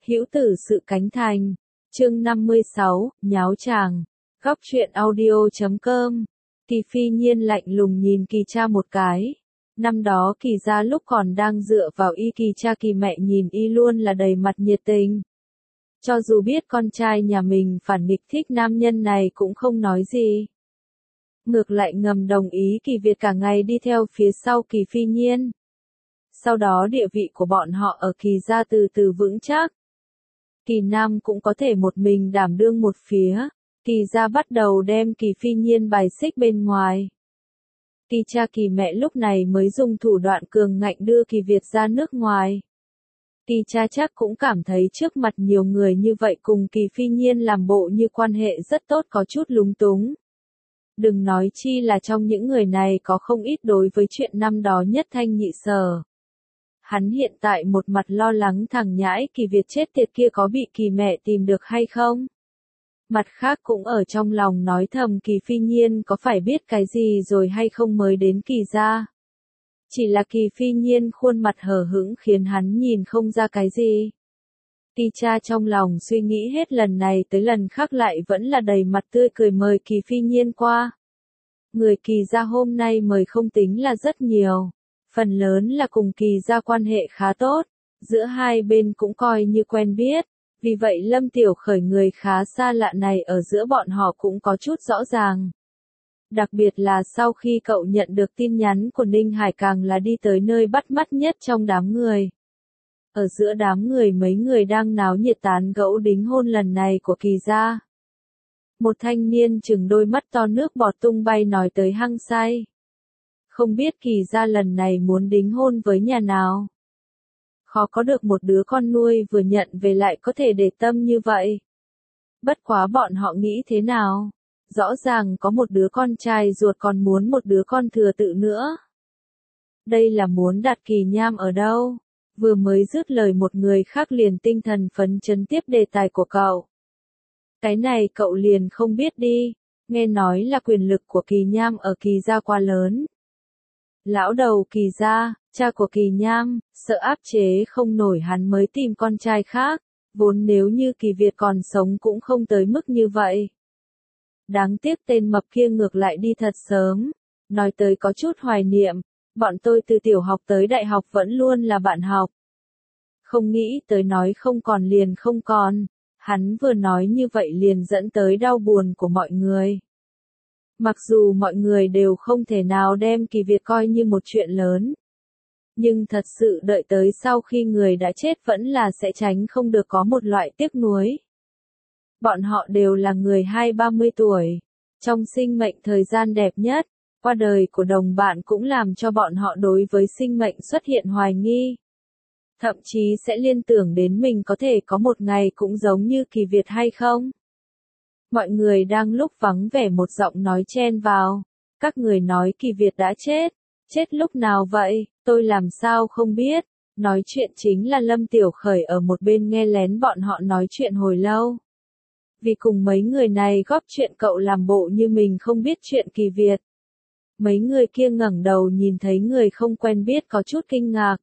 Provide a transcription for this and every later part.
Hữu tử sự cánh thành. Chương 56, nháo chàng. Góc truyện audio.com. Kỳ Phi Nhiên lạnh lùng nhìn Kỳ cha một cái. Năm đó Kỳ gia lúc còn đang dựa vào y, Kỳ cha Kỳ mẹ nhìn y luôn là đầy mặt nhiệt tình. Cho dù biết con trai nhà mình phản nghịch thích nam nhân này cũng không nói gì. Ngược lại ngầm đồng ý Kỳ Việt cả ngày đi theo phía sau Kỳ Phi Nhiên. Sau đó địa vị của bọn họ ở Kỳ gia từ từ vững chắc. Kỳ Nam cũng có thể một mình đảm đương một phía. Kỳ gia bắt đầu đem Kỳ Phi Nhiên bài xích bên ngoài. Kỳ cha Kỳ mẹ lúc này mới dùng thủ đoạn cường ngạnh đưa Kỳ Việt ra nước ngoài. Kỳ cha chắc cũng cảm thấy trước mặt nhiều người như vậy cùng Kỳ Phi Nhiên làm bộ như quan hệ rất tốt có chút lúng túng. Đừng nói chi là trong những người này có không ít đối với chuyện năm đó nhất thanh nhị sở. Hắn hiện tại một mặt lo lắng thằng nhãi Kỳ Việt chết tiệt kia có bị Kỳ mẹ tìm được hay không. Mặt khác cũng ở trong lòng nói thầm Kỳ Phi Nhiên có phải biết cái gì rồi hay không mới đến Kỳ gia. Chỉ là Kỳ Phi Nhiên khuôn mặt hờ hững khiến hắn nhìn không ra cái gì. Kỳ cha trong lòng suy nghĩ hết lần này tới lần khác lại vẫn là đầy mặt tươi cười mời Kỳ Phi Nhiên qua. Người Kỳ gia hôm nay mời không tính là rất nhiều. Phần lớn là cùng Kỳ gia quan hệ khá tốt. Giữa hai bên cũng coi như quen biết. Vì vậy Lâm Tiểu Khởi người khá xa lạ này ở giữa bọn họ cũng có chút rõ ràng. Đặc biệt là sau khi cậu nhận được tin nhắn của Ninh Hải càng là đi tới nơi bắt mắt nhất trong đám người. Ở giữa đám người mấy người đang náo nhiệt tán gẫu đính hôn lần này của Kỳ gia. Một thanh niên chừng đôi mắt to nước bọt tung bay nói tới hăng say. Không biết Kỳ gia lần này muốn đính hôn với nhà nào. Khó có được một đứa con nuôi vừa nhận về lại có thể để tâm như vậy. Bất quá bọn họ nghĩ thế nào? Rõ ràng có một đứa con trai ruột còn muốn một đứa con thừa tự nữa. Đây là muốn đặt Kỳ Nham ở đâu? Vừa mới dứt lời một người khác liền tinh thần phấn chấn tiếp đề tài của cậu. Cái này cậu liền không biết đi, nghe nói là quyền lực của Kỳ Nham ở Kỳ gia quá lớn. Lão đầu Kỳ gia, cha của Kỳ Nham, sợ áp chế không nổi hắn mới tìm con trai khác, vốn nếu như Kỳ Việt còn sống cũng không tới mức như vậy. Đáng tiếc tên mập kia ngược lại đi thật sớm, nói tới có chút hoài niệm, bọn tôi từ tiểu học tới đại học vẫn luôn là bạn học. Không nghĩ tới nói không còn liền không còn, hắn vừa nói như vậy liền dẫn tới đau buồn của mọi người. Mặc dù mọi người đều không thể nào đem Kỳ Việt coi như một chuyện lớn. Nhưng thật sự đợi tới sau khi người đã chết vẫn là sẽ tránh không được có một loại tiếc nuối. Bọn họ đều là người 20-30 tuổi. Trong sinh mệnh thời gian đẹp nhất, qua đời của đồng bạn cũng làm cho bọn họ đối với sinh mệnh xuất hiện hoài nghi. Thậm chí sẽ liên tưởng đến mình có thể có một ngày cũng giống như Kỳ Việt hay không. Mọi người đang lúc vắng vẻ một giọng nói chen vào. Các người nói Kỳ Việt đã chết. Chết lúc nào vậy? Tôi làm sao không biết. Nói chuyện chính là Lâm Tiểu Khởi ở một bên nghe lén bọn họ nói chuyện hồi lâu. Vì cùng mấy người này góp chuyện cậu làm bộ như mình không biết chuyện Kỳ Việt. Mấy người kia ngẩng đầu nhìn thấy người không quen biết có chút kinh ngạc.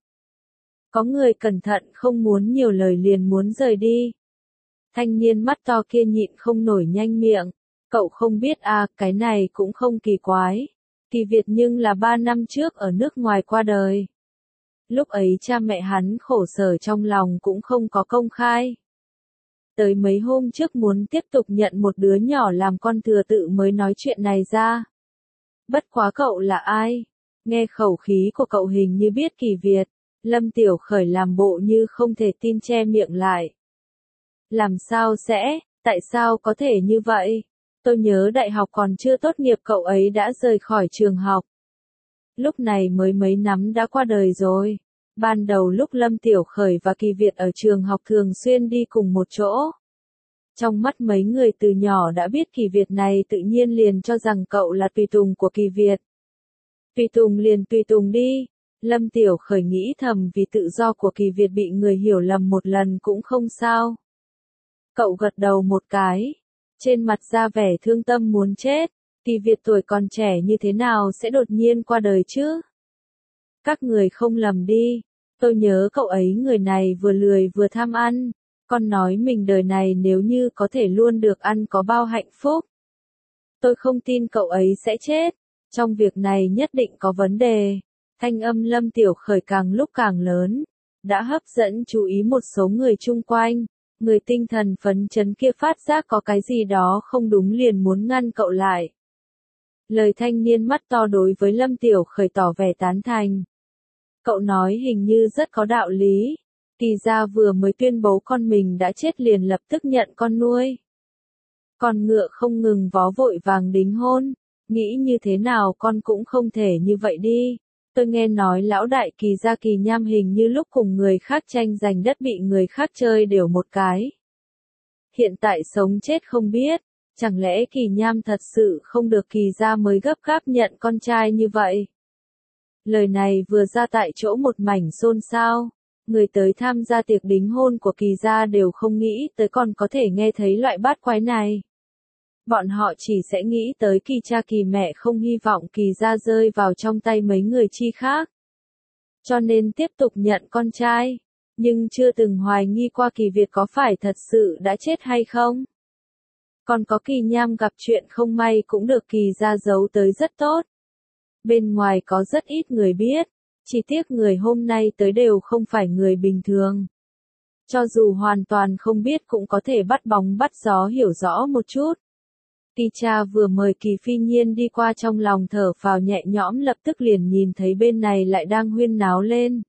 Có người cẩn thận không muốn nhiều lời liền muốn rời đi. Thanh niên mắt to kia nhịn không nổi nhanh miệng. Cậu không biết à, cái này cũng không kỳ quái. Kỳ Việt nhưng là 3 năm trước ở nước ngoài qua đời. Lúc ấy cha mẹ hắn khổ sở trong lòng cũng không có công khai. Tới mấy hôm trước muốn tiếp tục nhận một đứa nhỏ làm con thừa tự mới nói chuyện này ra. Bất quá cậu là ai? Nghe khẩu khí của cậu hình như biết Kỳ Việt. Lâm Tiểu Khởi làm bộ như không thể tin che miệng lại. Làm sao sẽ, tại sao có thể như vậy? Tôi nhớ đại học còn chưa tốt nghiệp cậu ấy đã rời khỏi trường học. Lúc này mới mấy năm đã qua đời rồi. Ban đầu lúc Lâm Tiểu Khởi và Kỳ Việt ở trường học thường xuyên đi cùng một chỗ. Trong mắt mấy người từ nhỏ đã biết Kỳ Việt này tự nhiên liền cho rằng cậu là tùy tùng của Kỳ Việt. Tùy tùng liền tùy tùng đi. Lâm Tiểu Khởi nghĩ thầm vì tự do của Kỳ Việt bị người hiểu lầm một lần cũng không sao. Cậu gật đầu một cái. Trên mặt ra vẻ thương tâm muốn chết. Kỳ Việt tuổi còn trẻ như thế nào sẽ đột nhiên qua đời chứ? Các người không lầm đi. Tôi nhớ cậu ấy người này vừa lười vừa tham ăn. Con nói mình đời này nếu như có thể luôn được ăn có bao hạnh phúc. Tôi không tin cậu ấy sẽ chết. Trong việc này nhất định có vấn đề. Thanh âm Lâm Tiểu Khởi càng lúc càng lớn, đã hấp dẫn chú ý một số người chung quanh. Người tinh thần phấn chấn kia phát giác có cái gì đó không đúng liền muốn ngăn cậu lại. Lời thanh niên mắt to đối với Lâm Tiểu Khởi tỏ vẻ tán thành. Cậu nói hình như rất có đạo lý. Kỳ gia vừa mới tuyên bố con mình đã chết liền lập tức nhận con nuôi. Con ngựa không ngừng vó vội vàng đính hôn. Nghĩ như thế nào con cũng không thể như vậy đi. Tôi nghe nói lão đại Kỳ gia Kỳ Nham hình như lúc cùng người khác tranh giành đất bị người khác chơi đều một cái. Hiện tại sống chết không biết, chẳng lẽ Kỳ Nham thật sự không được Kỳ gia mới gấp gáp nhận con trai như vậy? Lời này vừa ra tại chỗ một mảnh xôn xao, người tới tham gia tiệc đính hôn của Kỳ gia đều không nghĩ tới còn có thể nghe thấy loại bát quái này. Bọn họ chỉ sẽ nghĩ tới Kỳ cha Kỳ mẹ không hy vọng Kỳ gia rơi vào trong tay mấy người chi khác. Cho nên tiếp tục nhận con trai, nhưng chưa từng hoài nghi qua Kỳ Việt có phải thật sự đã chết hay không. Còn có Kỳ Nham gặp chuyện không may cũng được Kỳ gia giấu tới rất tốt. Bên ngoài có rất ít người biết, chỉ tiếc người hôm nay tới đều không phải người bình thường. Cho dù hoàn toàn không biết cũng có thể bắt bóng bắt gió hiểu rõ một chút. Kỳ cha vừa mời Kỳ Phi Nhiên đi qua trong lòng thở phào nhẹ nhõm lập tức liền nhìn thấy bên này lại đang huyên náo lên.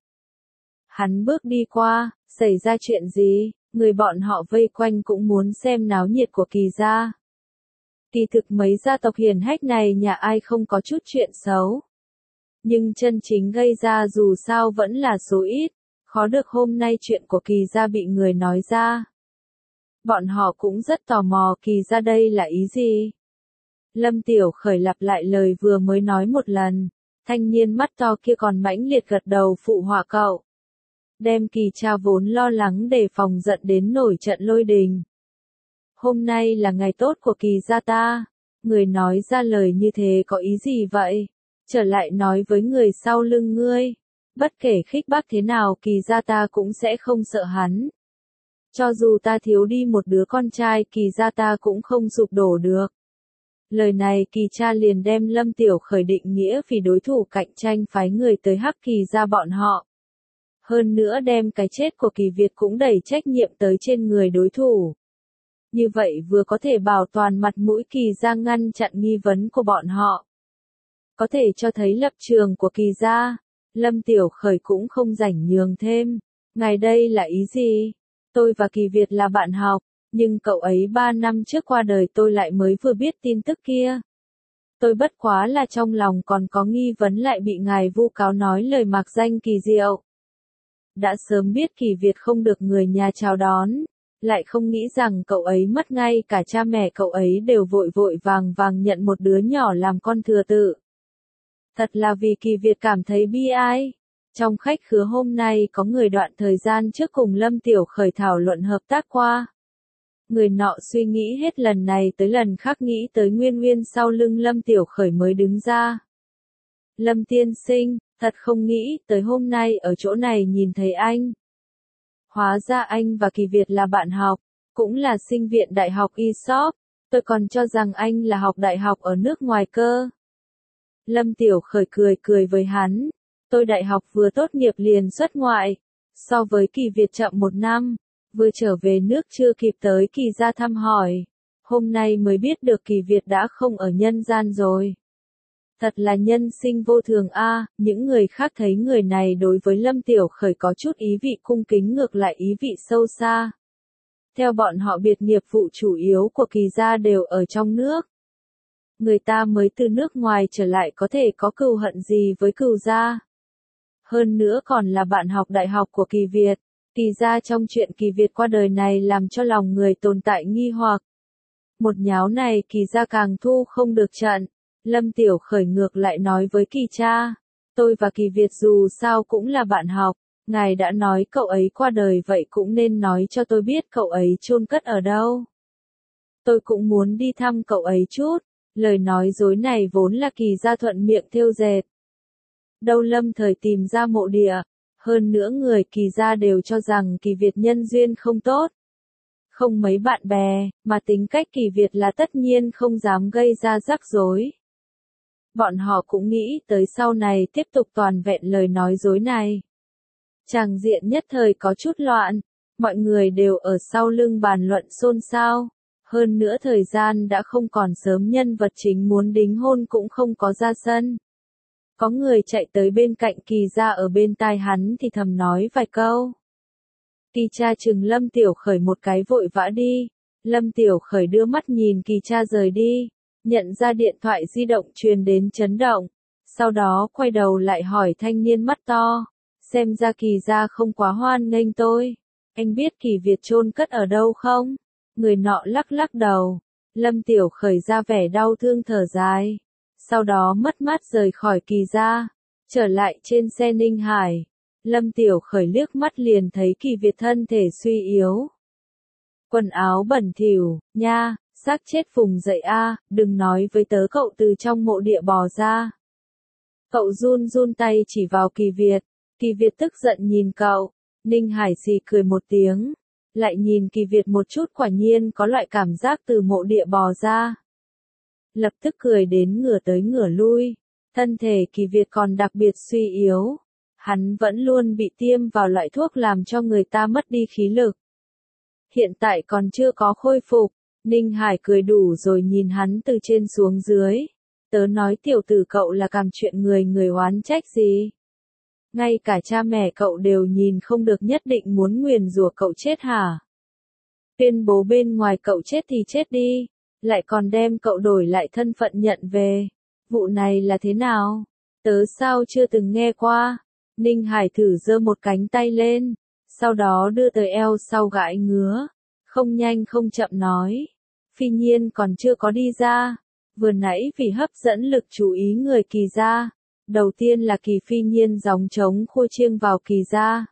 Hắn bước đi qua, xảy ra chuyện gì, người bọn họ vây quanh cũng muốn xem náo nhiệt của Kỳ gia. Kỳ thực mấy gia tộc hiển hách này nhà ai không có chút chuyện xấu. Nhưng chân chính gây ra dù sao vẫn là số ít, khó được hôm nay chuyện của Kỳ gia bị người nói ra. Bọn họ cũng rất tò mò Kỳ gia đây là ý gì. Lâm Tiểu Khởi lặp lại lời vừa mới nói một lần, thanh niên mắt to kia còn mãnh liệt gật đầu phụ họa cậu. Đem Kỳ cha vốn lo lắng đề phòng giận đến nổi trận lôi đình. Hôm nay là ngày tốt của Kỳ gia ta, người nói ra lời như thế có ý gì vậy? Trở lại nói với người sau lưng ngươi, bất kể khích bác thế nào Kỳ gia ta cũng sẽ không sợ hắn. Cho dù ta thiếu đi một đứa con trai Kỳ gia ta cũng không sụp đổ được. Lời này Kỳ cha liền đem Lâm Tiểu Khởi định nghĩa vì đối thủ cạnh tranh phái người tới hắc Kỳ gia bọn họ. Hơn nữa đem cái chết của Kỳ Việt cũng đẩy trách nhiệm tới trên người đối thủ. Như vậy vừa có thể bảo toàn mặt mũi Kỳ gia ngăn chặn nghi vấn của bọn họ. Có thể cho thấy lập trường của Kỳ gia. Lâm Tiểu Khởi cũng không rảnh nhường thêm. Ngài đây là ý gì? Tôi và Kỳ Việt là bạn học, nhưng cậu ấy 3 năm trước qua đời tôi lại mới vừa biết tin tức kia. Tôi bất quá là trong lòng còn có nghi vấn lại bị ngài vu cáo nói lời mạc danh kỳ diệu. Đã sớm biết Kỳ Việt không được người nhà chào đón, lại không nghĩ rằng cậu ấy mất ngay cả cha mẹ cậu ấy đều vội vội vàng vàng nhận một đứa nhỏ làm con thừa tự. Thật là vì Kỳ Việt cảm thấy bi ai. Trong khách khứa hôm nay có người đoạn thời gian trước cùng Lâm Tiểu Khởi thảo luận hợp tác qua. Người nọ suy nghĩ hết lần này tới lần khác nghĩ tới nguyên nguyên sau lưng Lâm Tiểu Khởi mới đứng ra. Lâm tiên sinh, thật không nghĩ tới hôm nay ở chỗ này nhìn thấy anh. Hóa ra anh và Kỳ Việt là bạn học, cũng là sinh viện đại học ISOP, tôi còn cho rằng anh là học đại học ở nước ngoài cơ. Lâm Tiểu Khởi cười cười với hắn. Tôi đại học vừa tốt nghiệp liền xuất ngoại, so với Kỳ Việt chậm 1 năm, vừa trở về nước chưa kịp tới Kỳ gia thăm hỏi. Hôm nay mới biết được Kỳ Việt đã không ở nhân gian rồi. Thật là nhân sinh vô thường a. Những người khác thấy người này đối với Lâm Tiểu Khởi có chút ý vị cung kính ngược lại ý vị sâu xa. Theo bọn họ biệt nghiệp vụ chủ yếu của Kỳ gia đều ở trong nước. Người ta mới từ nước ngoài trở lại có thể có cừu hận gì với Cừu gia. Hơn nữa còn là bạn học đại học của Kỳ Việt. Kỳ gia trong chuyện Kỳ Việt qua đời này làm cho lòng người tồn tại nghi hoặc. Một nháo này Kỳ gia càng thu không được trận. Lâm Tiểu Khởi ngược lại nói với Kỳ cha. Tôi và Kỳ Việt dù sao cũng là bạn học. Ngài đã nói cậu ấy qua đời vậy cũng nên nói cho tôi biết cậu ấy chôn cất ở đâu. Tôi cũng muốn đi thăm cậu ấy chút. Lời nói dối này vốn là Kỳ gia thuận miệng thêu dệt. Đâu lâm thời tìm ra mộ địa. Hơn nữa người Kỳ gia đều cho rằng Kỳ Việt nhân duyên không tốt. không mấy bạn bè, mà tính cách Kỳ Việt là tất nhiên không dám gây ra rắc rối. Bọn họ cũng nghĩ tới sau này tiếp tục toàn vẹn lời nói dối này. Tràng diện nhất thời có chút loạn, mọi người đều ở sau lưng bàn luận xôn xao. Hơn nữa thời gian đã không còn sớm, nhân vật chính muốn đính hôn cũng không có ra sân. Có người chạy tới bên cạnh Kỳ gia ở bên tai hắn thì thầm nói vài câu. Kỳ cha chừng Lâm Tiểu Khởi một cái vội vã đi. Lâm Tiểu Khởi đưa mắt nhìn Kỳ cha rời đi, nhận ra điện thoại di động truyền đến chấn động. Sau đó quay đầu lại hỏi thanh niên mắt to. Xem ra Kỳ gia không quá hoan nghênh tôi. Anh biết Kỳ Việt chôn cất ở đâu không? Người nọ lắc lắc đầu. Lâm Tiểu Khởi ra vẻ đau thương thở dài. Sau đó mất mát rời khỏi Kỳ gia, trở lại trên xe Ninh Hải. Lâm Tiểu Khởi liếc mắt liền thấy Kỳ Việt thân thể suy yếu. Quần áo bẩn thỉu, nha, xác chết vùng dậy a, đừng nói với tớ cậu từ trong mộ địa bò ra. Cậu run run tay chỉ vào Kỳ Việt tức giận nhìn cậu. Ninh Hải xì cười một tiếng, lại nhìn Kỳ Việt một chút, quả nhiên có loại cảm giác từ mộ địa bò ra. Lập tức cười đến ngửa tới ngửa lui, thân thể Kỳ Việt còn đặc biệt suy yếu. Hắn vẫn luôn bị tiêm vào loại thuốc làm cho người ta mất đi khí lực. Hiện tại còn chưa có khôi phục. Ninh Hải cười đủ rồi nhìn hắn từ trên xuống dưới. Tớ nói tiểu tử cậu là làm chuyện người oán trách gì. Ngay cả cha mẹ cậu đều nhìn không được, nhất định muốn nguyền rủa cậu chết hả? Tuyên bố bên ngoài cậu chết thì chết đi, lại còn đem cậu đổi lại thân phận nhận về. Vụ này là thế nào? Tớ sao chưa từng nghe qua? Ninh Hải thử giơ một cánh tay lên, sau đó đưa tới eo sau gãi ngứa. Không nhanh không chậm nói. Phi Nhiên còn chưa có đi ra. Vừa nãy vì hấp dẫn lực chú ý người Kỳ gia. Đầu tiên là Kỳ Phi Nhiên gióng trống khua chiêng vào Kỳ gia,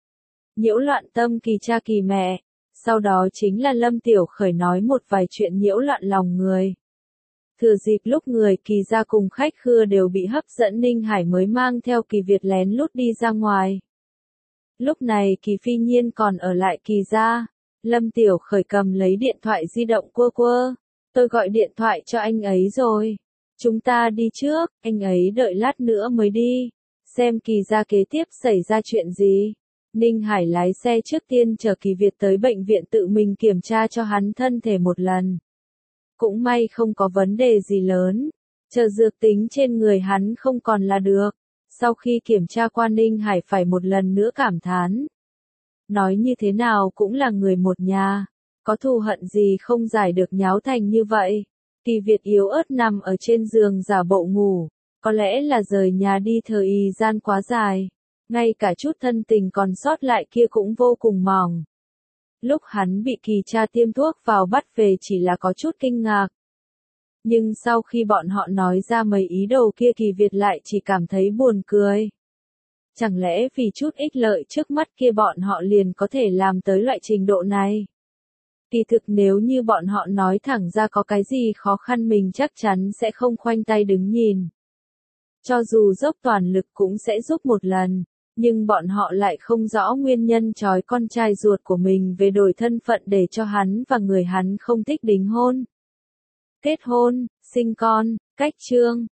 nhiễu loạn tâm Kỳ cha Kỳ mẹ. Sau đó chính là Lâm Tiểu Khởi nói một vài chuyện nhiễu loạn lòng người. Thừa dịp lúc người Kỳ gia cùng khách khứa đều bị hấp dẫn, Ninh Hải mới mang theo Kỳ Việt lén lút đi ra ngoài. Lúc này Kỳ Phi Nhiên còn ở lại Kỳ gia. Lâm Tiểu Khởi cầm lấy điện thoại di động quơ quơ. Tôi gọi điện thoại cho anh ấy rồi. Chúng ta đi trước, anh ấy đợi lát nữa mới đi. Xem Kỳ gia kế tiếp xảy ra chuyện gì. Ninh Hải lái xe trước tiên chở Kỳ Việt tới bệnh viện tự mình kiểm tra cho hắn thân thể một lần. Cũng may không có vấn đề gì lớn. Chờ dược tính trên người hắn không còn là được. Sau khi kiểm tra qua, Ninh Hải phải một lần nữa cảm thán. Nói như thế nào cũng là người một nhà. Có thù hận gì không giải được nháo thành như vậy. Kỳ Việt yếu ớt nằm ở trên giường giả bộ ngủ. Có lẽ là rời nhà đi thời gian quá dài. Ngay cả chút thân tình còn sót lại kia cũng vô cùng mỏng. Lúc hắn bị Kỳ cha tiêm thuốc vào bắt về chỉ là có chút kinh ngạc. Nhưng sau khi bọn họ nói ra mấy ý đồ kia, Kỳ Việt lại chỉ cảm thấy buồn cười. Chẳng lẽ vì chút ích lợi trước mắt kia bọn họ liền có thể làm tới loại trình độ này? Kỳ thực nếu như bọn họ nói thẳng ra có cái gì khó khăn, mình chắc chắn sẽ không khoanh tay đứng nhìn. Cho dù dốc toàn lực cũng sẽ giúp một lần, nhưng bọn họ lại không rõ nguyên nhân trói con trai ruột của mình về đổi thân phận để cho hắn và người hắn không thích đính hôn. Kết hôn, sinh con, cách chương.